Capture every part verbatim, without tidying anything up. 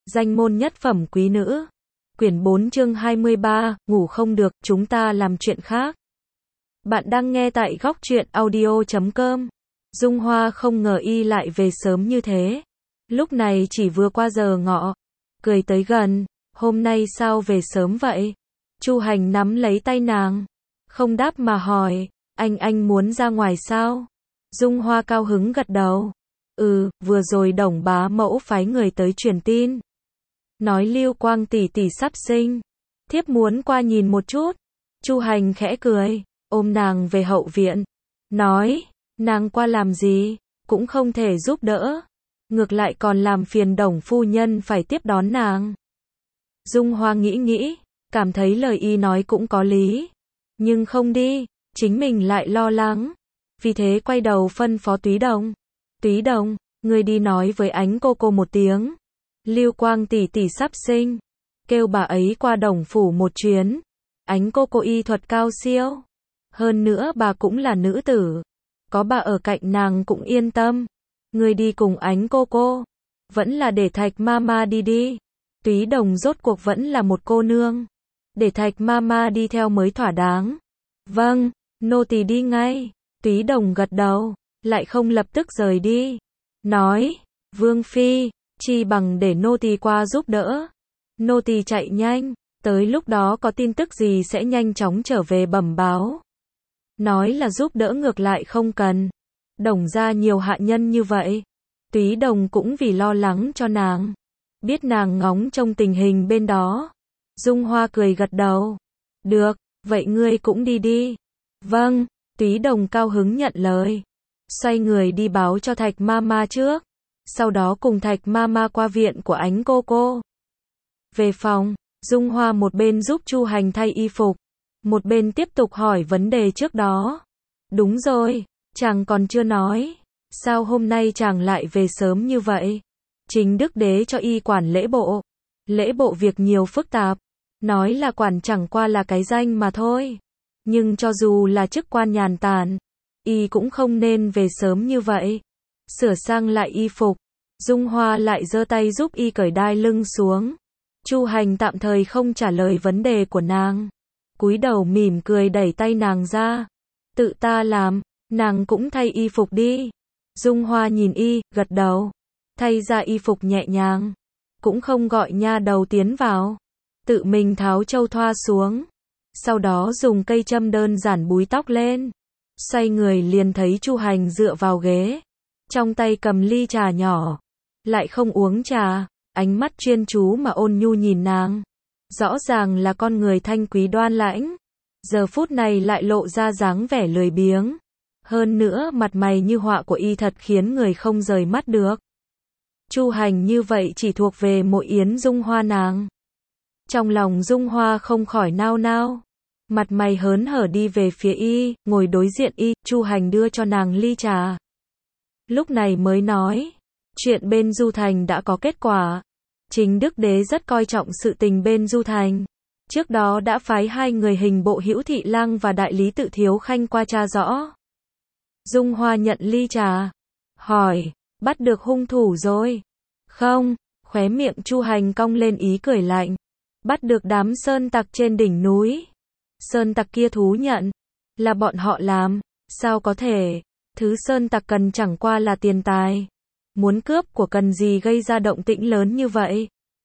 Danh môn nhất phẩm quý nữ. Quyển bốn chương hai mươi ba, ngủ không được, chúng ta làm chuyện khác. Bạn đang nghe tại góc truyện audio chấm com. Dung Hoa không ngờ y lại về sớm như thế. Lúc này chỉ vừa qua giờ ngọ. Cười tới gần, hôm nay sao về sớm vậy? Chu Hành nắm lấy tay nàng. Không đáp mà hỏi, anh anh muốn ra ngoài sao? Dung Hoa cao hứng gật đầu. Ừ, vừa rồi Đồng bá mẫu phái người tới truyền tin. Nói Lưu Quang tỷ tỷ sắp sinh. Thiếp muốn qua nhìn một chút. Chu Hành khẽ cười, ôm nàng về hậu viện. Nói, nàng qua làm gì, cũng không thể giúp đỡ. Ngược lại còn làm phiền Đồng phu nhân phải tiếp đón nàng. Dung Hoa nghĩ nghĩ, cảm thấy lời y nói cũng có lý. Nhưng không đi, chính mình lại lo lắng. Vì thế quay đầu phân phó Túy Đồng. Túy Đồng, ngươi đi nói với Ánh cô cô một tiếng. Lưu Quang tỷ tỷ sắp sinh. Kêu bà ấy qua Đồng phủ một chuyến. Ánh cô cô y thuật cao siêu. Hơn nữa bà cũng là nữ tử. Có bà ở cạnh nàng cũng yên tâm. Ngươi đi cùng Ánh cô cô. Vẫn là để Thạch Mama đi đi. Túy Đồng rốt cuộc vẫn là một cô nương. Để Thạch Mama đi theo mới thỏa đáng. Vâng, nô tỳ đi ngay. Túy Đồng gật đầu, lại không lập tức rời đi. Nói, Vương Phi, chi bằng để nô tỳ qua giúp đỡ. Nô tỳ chạy nhanh, tới lúc đó có tin tức gì sẽ nhanh chóng trở về bẩm báo. Nói là giúp đỡ ngược lại không cần. Đồng ra nhiều hạ nhân như vậy. Túy Đồng cũng vì lo lắng cho nàng. Biết nàng ngóng trông tình hình bên đó. Dung Hoa cười gật đầu. Được, vậy ngươi cũng đi đi. Vâng, Túy Đồng cao hứng nhận lời. Xoay người đi báo cho Thạch Mama trước. Sau đó cùng Thạch Mama qua viện của Ánh cô cô. Về phòng, Dung Hoa một bên giúp Chu Hành thay y phục. Một bên tiếp tục hỏi vấn đề trước đó. Đúng rồi, chàng còn chưa nói. Sao hôm nay chàng lại về sớm như vậy? Chính Đức Đế cho y quản lễ bộ. Lễ bộ việc nhiều phức tạp. Nói là quản chẳng qua là cái danh mà thôi. Nhưng cho dù là chức quan nhàn tản, y cũng không nên về sớm như vậy. Sửa sang lại y phục, Dung Hoa lại giơ tay giúp y cởi đai lưng xuống. Chu Hành tạm thời không trả lời vấn đề của nàng. Cúi đầu mỉm cười đẩy tay nàng ra. Tự ta làm, nàng cũng thay y phục đi. Dung Hoa nhìn y, gật đầu. Thay ra y phục nhẹ nhàng. Cũng không gọi nha đầu tiến vào. Tự mình tháo châu thoa xuống. Sau đó dùng cây châm đơn giản búi tóc lên. Xoay người liền thấy Chu Hành dựa vào ghế. Trong tay cầm ly trà nhỏ. Lại không uống trà. Ánh mắt chuyên chú mà ôn nhu nhìn nàng. Rõ ràng là con người thanh quý đoan lãnh. Giờ phút này lại lộ ra dáng vẻ lười biếng. Hơn nữa mặt mày như họa của y thật khiến người không rời mắt được. Chu Hành như vậy chỉ thuộc về Mộ Yến Dung Hoa nàng. Trong lòng Dung Hoa không khỏi nao nao. Mặt mày hớn hở đi về phía y, ngồi đối diện y, Chu Hành đưa cho nàng ly trà. Lúc này mới nói, chuyện bên Du Thành đã có kết quả. Chính Đức Đế rất coi trọng sự tình bên Du Thành. Trước đó đã phái hai người hình bộ Hữu Thị Lang và đại lý Tự Thiếu Khanh qua tra rõ. Dung Hoa nhận ly trà. Hỏi, bắt được hung thủ rồi? Không, khóe miệng Chu Hành cong lên ý cười lạnh. Bắt được đám sơn tặc trên đỉnh núi. Sơn tặc kia thú nhận, là bọn họ làm, sao có thể, thứ sơn tặc cần chẳng qua là tiền tài. Muốn cướp của cần gì gây ra động tĩnh lớn như vậy?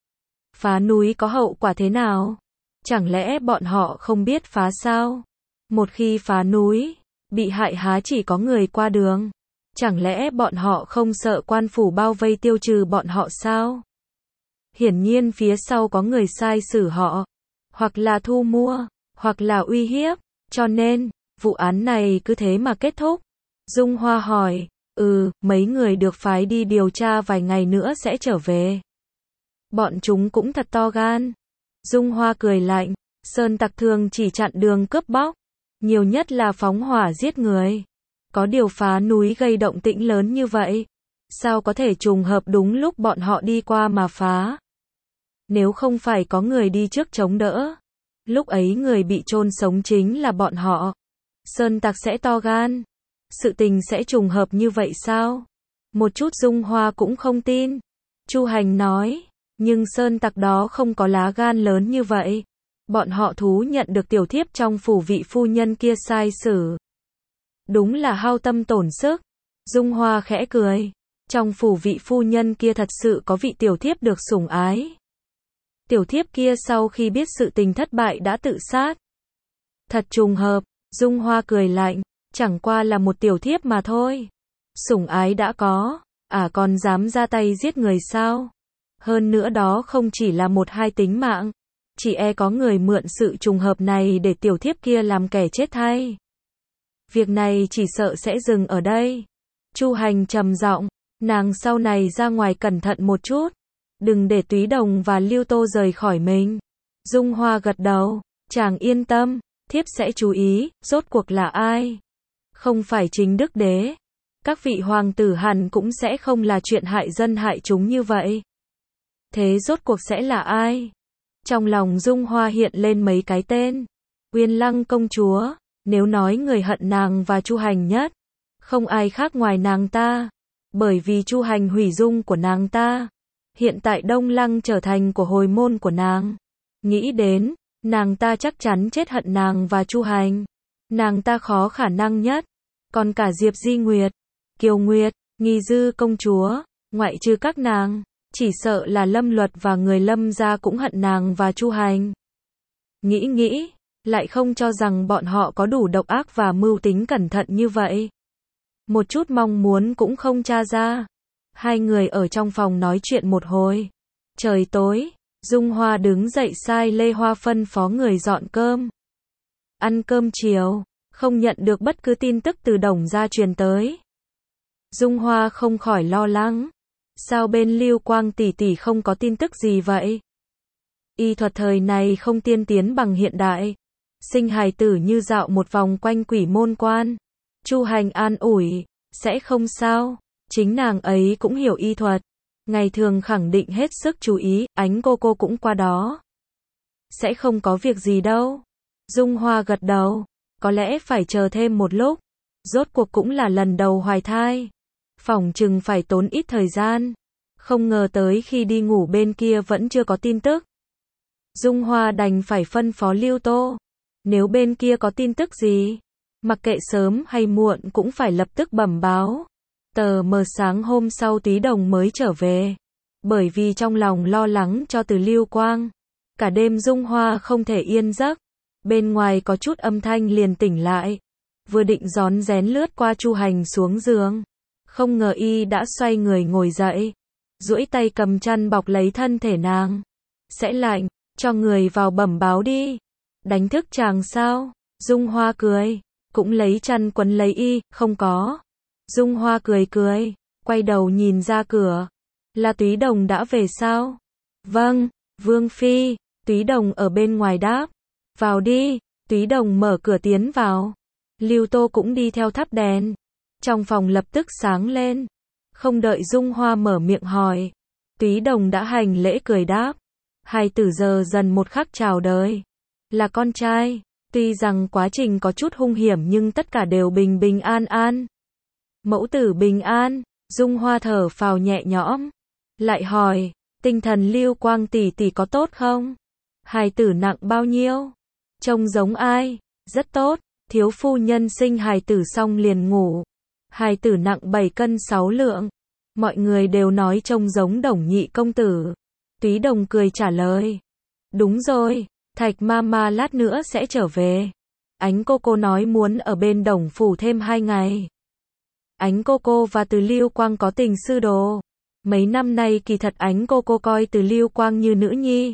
Phá núi có hậu quả thế nào? Chẳng lẽ bọn họ không biết phá sao? Một khi phá núi, bị hại há chỉ có người qua đường. Chẳng lẽ bọn họ không sợ quan phủ bao vây tiêu trừ bọn họ sao? Hiển nhiên phía sau có người sai xử họ, hoặc là thu mua, hoặc là uy hiếp, cho nên, vụ án này cứ thế mà kết thúc. Dung Hoa hỏi, ừ, mấy người được phái đi điều tra vài ngày nữa sẽ trở về. Bọn chúng cũng thật to gan. Dung Hoa cười lạnh, sơn tặc thường chỉ chặn đường cướp bóc, nhiều nhất là phóng hỏa giết người. Có điều phá núi gây động tĩnh lớn như vậy, sao có thể trùng hợp đúng lúc bọn họ đi qua mà phá? Nếu không phải có người đi trước chống đỡ, lúc ấy người bị chôn sống chính là bọn họ. Sơn tặc sẽ to gan. Sự tình sẽ trùng hợp như vậy sao? Một chút Dung Hoa cũng không tin. Chu Hành nói, Nhưng sơn tặc đó không có lá gan lớn như vậy. Bọn họ thú nhận được tiểu thiếp trong phủ vị phu nhân kia sai sử. Đúng là hao tâm tổn sức. Dung Hoa khẽ cười. Trong phủ vị phu nhân kia thật sự có vị tiểu thiếp được sủng ái. Tiểu thiếp kia sau khi biết sự tình thất bại đã tự sát. Thật trùng hợp, Dung Hoa cười lạnh, chẳng qua là một tiểu thiếp mà thôi. Sủng ái đã có, à còn dám ra tay giết người sao? Hơn nữa đó không chỉ là một hai tính mạng, chỉ e có người mượn sự trùng hợp này để tiểu thiếp kia làm kẻ chết thay. Việc này chỉ sợ sẽ dừng ở đây. Chu Hành trầm giọng, nàng sau này ra ngoài cẩn thận một chút, đừng để Túy Đồng và Lưu Tô rời khỏi mình. Dung Hoa gật đầu, chàng yên tâm, thiếp sẽ chú ý, rốt cuộc là ai? Không phải chính đức đế. Các vị hoàng tử hẳn cũng sẽ không là chuyện hại dân hại chúng như vậy. Thế rốt cuộc sẽ là ai? Trong lòng Dung Hoa hiện lên mấy cái tên. Uyên Lăng công chúa, nếu nói người hận nàng và Chu Hành nhất, không ai khác ngoài nàng ta. Bởi vì Chu Hành hủy dung của nàng ta. Hiện tại Đông Lăng trở thành của hồi môn của nàng. Nghĩ đến, nàng ta chắc chắn chết hận nàng và Chu Hành. Nàng ta khó khả năng nhất. Còn cả Diệp Di Nguyệt, Kiều Nguyệt, Nghi Dư công chúa, ngoại trừ các nàng, chỉ sợ là Lâm Luật và người Lâm gia cũng hận nàng và Chu Hành. Nghĩ nghĩ, lại không cho rằng bọn họ có đủ độc ác và mưu tính cẩn thận như vậy. Một chút mong muốn cũng không tra ra. Hai người ở trong phòng nói chuyện một hồi. Trời tối, Dung Hoa đứng dậy sai Lê Hoa phân phó người dọn cơm. Ăn cơm chiều, không nhận được bất cứ tin tức từ Đồng gia truyền tới. Dung Hoa không khỏi lo lắng. Sao bên Lưu Quang tỷ tỷ không có tin tức gì vậy? Y thuật thời này không tiên tiến bằng hiện đại. Sinh hài tử như dạo một vòng quanh quỷ môn quan. Chu Hành an ủi, sẽ không sao. Chính nàng ấy cũng hiểu y thuật. Ngày thường khẳng định hết sức chú ý, Ánh cô cô cũng qua đó. Sẽ không có việc gì đâu. Dung Hoa gật đầu. Có lẽ phải chờ thêm một lúc. Rốt cuộc cũng là lần đầu hoài thai. Phỏng chừng phải tốn ít thời gian. Không ngờ tới khi đi ngủ bên kia vẫn chưa có tin tức. Dung Hoa đành phải phân phó Lưu Tô. Nếu bên kia có tin tức gì, mặc kệ sớm hay muộn cũng phải lập tức bẩm báo. Tờ mờ sáng hôm sau Túy Đồng mới trở về. Bởi vì trong lòng lo lắng cho Từ Lưu Quang. Cả đêm Dung Hoa không thể yên giấc. Bên ngoài có chút âm thanh liền tỉnh lại. Vừa định rón rén lướt qua Chu Hành xuống giường. Không ngờ y đã xoay người ngồi dậy. Duỗi tay cầm chăn bọc lấy thân thể nàng. Sẽ lạnh, cho người vào bẩm báo đi. Đánh thức chàng sao? Dung Hoa cười. Cũng lấy chăn quấn lấy y, không có. Dung Hoa cười cười, quay đầu nhìn ra cửa. Là Túy Đồng đã về sao? Vâng, Vương Phi. Túy Đồng ở bên ngoài đáp. Vào đi. Túy Đồng mở cửa tiến vào. Lưu Tô cũng đi theo thắp đèn. Trong phòng lập tức sáng lên. Không đợi Dung Hoa mở miệng hỏi. Túy Đồng đã hành lễ cười đáp. Hài tử giờ dần một khắc chào đời. Là con trai. Tuy rằng quá trình có chút hung hiểm nhưng tất cả đều bình bình an an. Mẫu tử bình an. Dung Hoa thở phào nhẹ nhõm. Lại hỏi. Tinh thần Lưu Quang tỷ tỷ có tốt không? Hài tử nặng bao nhiêu? Trông giống ai? Rất tốt. Thiếu phu nhân sinh hài tử xong liền ngủ. Hài tử nặng bảy cân sáu lượng. Mọi người đều nói trông giống Đồng nhị công tử. Túy Đồng cười trả lời. Đúng rồi, Thạch Mama lát nữa sẽ trở về. Ánh cô cô nói muốn ở bên Đồng phủ thêm hai ngày. Ánh cô cô và Từ Lưu Quang có tình sư đồ. Mấy năm nay kỳ thật Ánh cô cô coi Từ Lưu Quang như nữ nhi.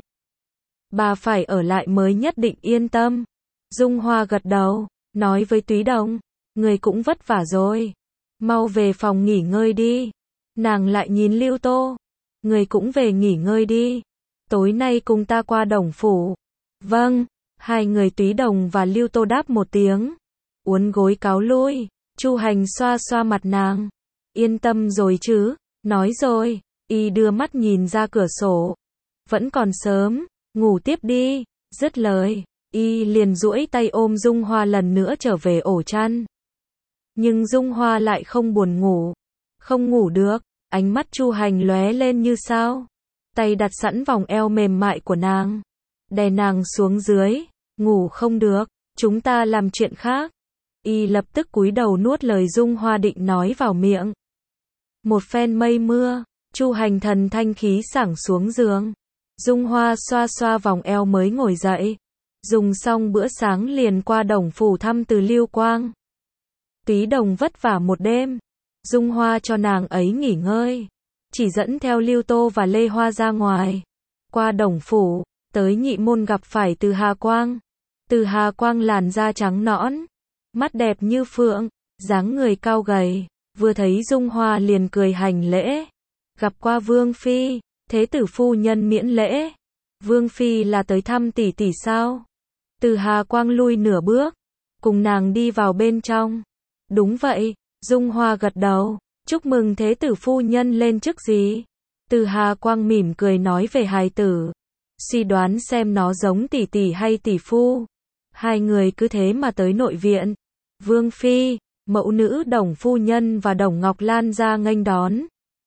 Bà phải ở lại mới nhất định yên tâm. Dung Hoa gật đầu, nói với Túy Đồng. Người cũng vất vả rồi. Mau về phòng nghỉ ngơi đi. Nàng lại nhìn Lưu Tô. Người cũng về nghỉ ngơi đi. Tối nay cùng ta qua Đồng phủ. Vâng. Hai người Túy Đồng và Lưu Tô đáp một tiếng. Uốn gối cáo lui. Chu Hành xoa xoa mặt nàng. Yên tâm rồi chứ. Nói rồi. Y đưa mắt nhìn ra cửa sổ. Vẫn còn sớm. Ngủ tiếp đi. Dứt lời. Y liền duỗi tay ôm Dung Hoa lần nữa trở về ổ chăn. Nhưng Dung Hoa lại không buồn ngủ. Không ngủ được. Ánh mắt Chu Hành lóe lên như sao. tay đặt sẵn vòng eo mềm mại của nàng, đè nàng xuống dưới. Ngủ không được, chúng ta làm chuyện khác. Y lập tức cúi đầu nuốt lời Dung Hoa định nói vào miệng. Một phen mây mưa, Chu Hành Thần thanh khí sảng xuống giường. Dung Hoa xoa xoa vòng eo mới ngồi dậy. Dùng xong bữa sáng liền qua Đồng phủ thăm Từ Lưu Quang. Túy Đồng vất vả một đêm, Dung Hoa cho nàng ấy nghỉ ngơi, chỉ dẫn theo Lưu Tô và Lê Hoa ra ngoài. Qua Đồng phủ, tới Nhị môn gặp phải Từ Hà Quang. Từ Hà Quang làn da trắng nõn, mắt đẹp như phượng, dáng người cao gầy, vừa thấy Dung Hoa liền cười hành lễ. Gặp qua Vương phi, thế tử phu nhân miễn lễ. Vương phi là tới thăm tỷ tỷ sao? Từ Hà Quang lui nửa bước, cùng nàng đi vào bên trong. Đúng vậy, Dung Hoa gật đầu. Chúc mừng thế tử phu nhân lên chức gì? Từ Hà Quang mỉm cười nói về hài tử. Suy đoán xem nó giống tỷ tỷ hay tỷ phu. Hai người cứ thế mà tới nội viện. Vương phi, mẫu nữ Đồng phu nhân và Đồng Ngọc Lan ra nghênh đón.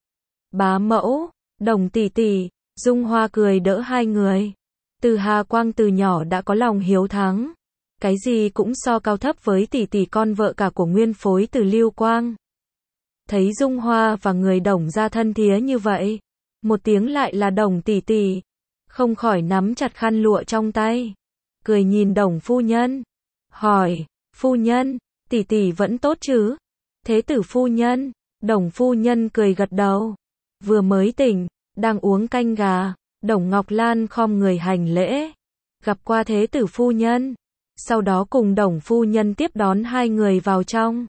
Bá mẫu, Đồng tỷ tỷ, Dung Hoa cười đỡ hai người. Từ Hà Quang từ nhỏ đã có lòng hiếu thắng, cái gì cũng so cao thấp với tỷ tỷ con vợ cả của nguyên phối Từ Lưu Quang. Thấy Dung Hoa và người Đồng ra thân thía như vậy, một tiếng lại là Đồng tỷ tỷ, không khỏi nắm chặt khăn lụa trong tay, cười nhìn Đồng phu nhân, hỏi, phu nhân, tỷ tỷ vẫn tốt chứ? Thế tử phu nhân, Đồng phu nhân cười gật đầu, vừa mới tỉnh, đang uống canh gà. Đồng Ngọc Lan khom người hành lễ, gặp qua thế tử phu nhân, sau đó cùng Đồng phu nhân tiếp đón hai người vào trong.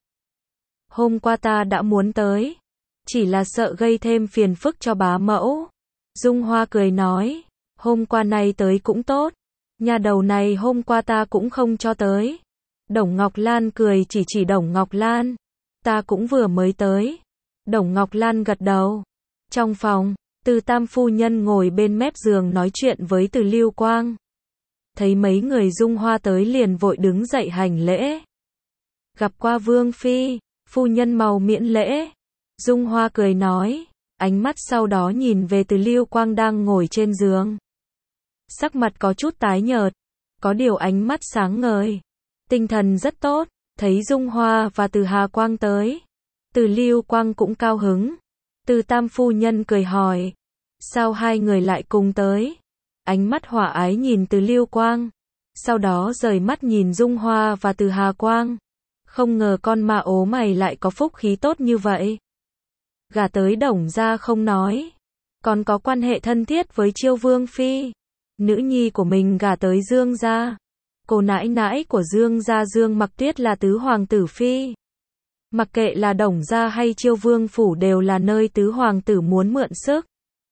Hôm qua ta đã muốn tới, chỉ là sợ gây thêm phiền phức cho bá mẫu. Dung Hoa cười nói, hôm qua này tới cũng tốt, nhà đầu này hôm qua ta cũng không cho tới. Đồng Ngọc Lan cười chỉ chỉ Đồng Ngọc Lan, ta cũng vừa mới tới. Đồng Ngọc Lan gật đầu. Trong phòng, Từ tam phu nhân ngồi bên mép giường nói chuyện với Từ Lưu Quang. Thấy mấy người Dung Hoa tới liền vội đứng dậy hành lễ. Gặp qua Vương phi, phu nhân màu miễn lễ. Dung Hoa cười nói, ánh mắt sau đó nhìn về Từ Lưu Quang đang ngồi trên giường. Sắc mặt có chút tái nhợt, có điều ánh mắt sáng ngời, tinh thần rất tốt. Thấy Dung Hoa và Từ Hà Quang tới, Từ Lưu Quang cũng cao hứng. Từ tam phu nhân cười hỏi, sao hai người lại cùng tới? Ánh mắt hòa ái nhìn Từ Lưu Quang, sau đó rời mắt nhìn Dung Hoa và Từ Hà Quang. Không ngờ con ma ố mày lại có phúc khí tốt như vậy. Gả tới Đồng gia không nói, còn có quan hệ thân thiết với Chiêu Vương phi. Nữ nhi của mình gả tới Dương gia. Cô nãi nãi của Dương gia Dương Mặc Tuyết là tứ hoàng tử phi. Mặc kệ là Đồng gia hay Chiêu Vương phủ đều là nơi tứ hoàng tử muốn mượn sức.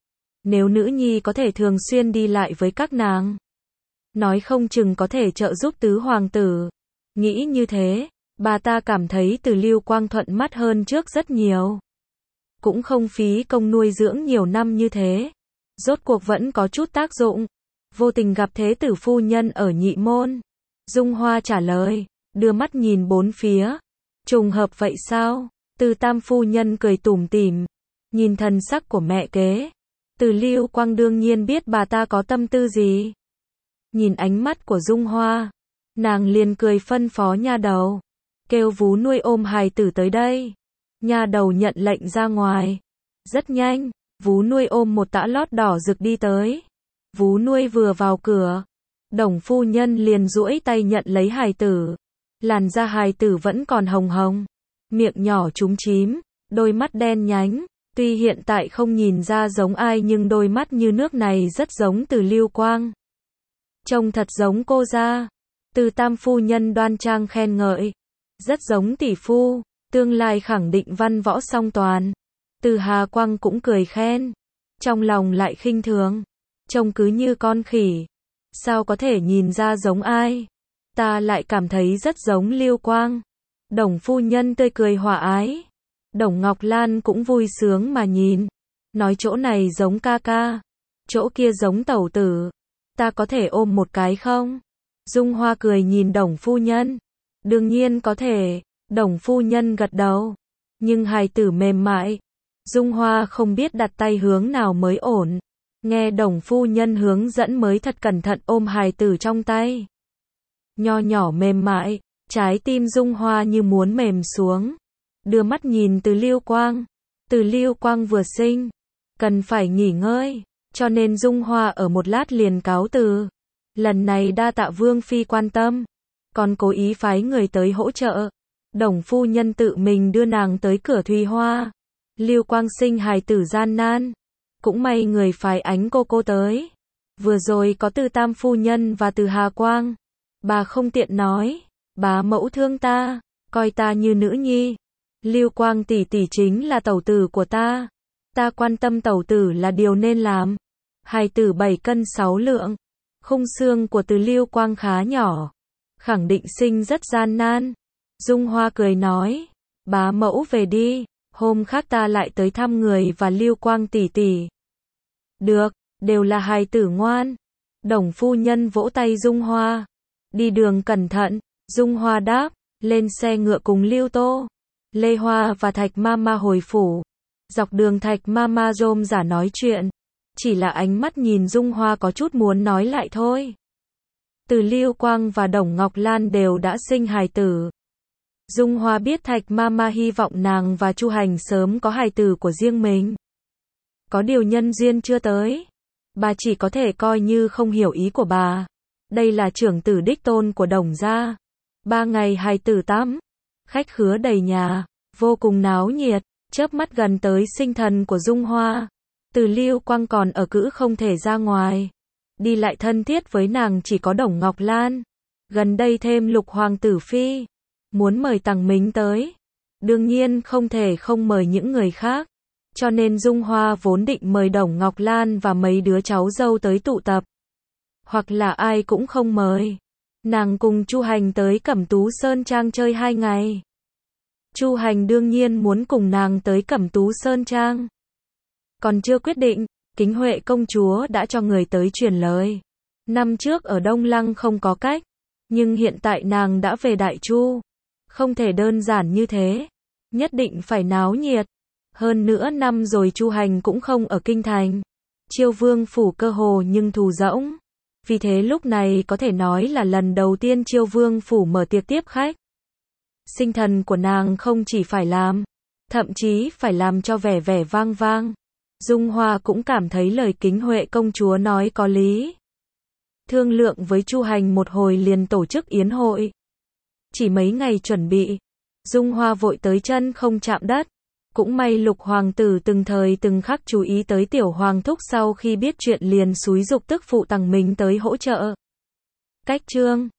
Nếu nữ nhi có thể thường xuyên đi lại với các nàng, nói không chừng có thể trợ giúp tứ hoàng tử. Nghĩ như thế, bà ta cảm thấy Từ Lưu Quang thuận mắt hơn trước rất nhiều. Cũng không phí công nuôi dưỡng nhiều năm như thế. Rốt cuộc vẫn có chút tác dụng. Vô tình gặp thế tử phu nhân ở Nhị môn. Dung Hoa trả lời, đưa mắt nhìn bốn phía. Trùng hợp vậy sao? Từ tam phu nhân cười tủm tỉm, nhìn thần sắc của mẹ kế. Từ Lưu Quang đương nhiên biết bà ta có tâm tư gì. Nhìn ánh mắt của Dung Hoa, nàng liền cười phân phó nha đầu, kêu vú nuôi ôm hài tử tới đây. Nha đầu nhận lệnh ra ngoài. Rất nhanh, vú nuôi ôm một tã lót đỏ rực đi tới. Vú nuôi vừa vào cửa, Đồng phu nhân liền duỗi tay nhận lấy hài tử. Làn da hài tử vẫn còn hồng hồng, miệng nhỏ chúm chím, đôi mắt đen nhánh. Tuy hiện tại không nhìn ra giống ai nhưng đôi mắt như nước này rất giống Từ Lưu Quang. Trông thật giống cô ra. Từ tam phu nhân đoan trang khen ngợi. Rất giống tỷ phu, tương lai khẳng định văn võ song toàn. Từ Hà Quang cũng cười khen. Trong lòng lại khinh thường. Trông cứ như con khỉ. Sao có thể nhìn ra giống ai? Ta lại cảm thấy rất giống Lưu Quang. Đồng phu nhân tươi cười hòa ái. Đồng Ngọc Lan cũng vui sướng mà nhìn. Nói chỗ này giống ca ca, chỗ kia giống tẩu tử. Ta có thể ôm một cái không? Dung Hoa cười nhìn Đồng phu nhân. Đương nhiên có thể. Đồng phu nhân gật đầu. Nhưng hài tử mềm mại. Dung Hoa không biết đặt tay hướng nào mới ổn. Nghe Đồng phu nhân hướng dẫn mới thật cẩn thận ôm hài tử trong tay. Nho nhỏ mềm mại, trái tim Dung Hoa như muốn mềm xuống. Đưa mắt nhìn Từ Lưu Quang. Từ Lưu Quang vừa sinh, cần phải nghỉ ngơi, cho nên Dung Hoa ở một lát liền cáo từ. Lần này đa tạ Vương phi quan tâm, còn cố ý phái người tới hỗ trợ. Đồng phu nhân tự mình đưa nàng tới cửa Thùy Hoa. Lưu Quang sinh hài tử gian nan, cũng may người phái Ánh cô cô tới. Vừa rồi có Từ Tam phu nhân và Từ Hà Quang. Bà không tiện nói, bá mẫu thương ta, coi ta như nữ nhi. Lưu Quang tỷ tỷ chính là tẩu tử của ta. Ta quan tâm tẩu tử là điều nên làm. Hài tử bảy cân sáu lượng. Khung xương của Từ Lưu Quang khá nhỏ, khẳng định sinh rất gian nan. Dung Hoa cười nói, bá mẫu về đi, hôm khác ta lại tới thăm người và Lưu Quang tỷ tỷ. Được, đều là hài tử ngoan. Đồng phu nhân vỗ tay Dung Hoa. Đi đường cẩn thận. Dung Hoa đáp, lên xe ngựa cùng Lưu Tô, Lê Hoa và Thạch Mama hồi phủ. Dọc đường Thạch Mama rôm rả nói chuyện, chỉ là ánh mắt nhìn Dung Hoa có chút muốn nói lại thôi. Từ Lưu Quang và Đồng Ngọc Lan đều đã sinh hài tử. Dung Hoa biết Thạch Mama hy vọng nàng và Chu Hành sớm có hài tử của riêng mình. Có điều nhân duyên chưa tới, bà chỉ có thể coi như không hiểu ý của bà. Đây là trưởng tử đích tôn của Đồng gia. Ba ngày hài tử tắm, khách khứa đầy nhà, vô cùng náo nhiệt. Chớp mắt gần tới sinh thần của Dung Hoa. Từ Lưu Quang còn ở cữ không thể ra ngoài. Đi lại thân thiết với nàng chỉ có Đồng Ngọc Lan. Gần đây thêm Lục Hoàng tử phi, muốn mời Tằng Mính tới. Đương nhiên không thể không mời những người khác. Cho nên Dung Hoa vốn định mời Đồng Ngọc Lan và mấy đứa cháu dâu tới tụ tập. Hoặc là ai cũng không mời. Nàng cùng Chu Hành tới Cẩm Tú Sơn Trang chơi hai ngày. Chu Hành đương nhiên muốn cùng nàng tới Cẩm Tú Sơn Trang. Còn chưa quyết định, Kính Huệ công chúa đã cho người tới truyền lời. Năm trước ở Đông Lăng không có cách, nhưng hiện tại nàng đã về Đại Chu. Không thể đơn giản như thế, nhất định phải náo nhiệt. Hơn nữa năm rồi Chu Hành cũng không ở kinh thành. Chiêu Vương phủ cơ hồ nhưng thù rỗng. Vì thế lúc này có thể nói là lần đầu tiên Chiêu Vương phủ mở tiệc tiếp khách. Sinh thần của nàng không chỉ phải làm, thậm chí phải làm cho vẻ vẻ vang vang. Dung Hoa cũng cảm thấy lời Kính Huệ công chúa nói có lý. Thương lượng với Chu Hành một hồi liền tổ chức yến hội. Chỉ mấy ngày chuẩn bị, Dung Hoa vội tới chân không chạm đất. Cũng may Lục Hoàng tử từng thời từng khắc chú ý tới Tiểu Hoàng thúc, sau khi biết chuyện liền xúi giục tức phụ Tằng Mính tới hỗ trợ. Cách chương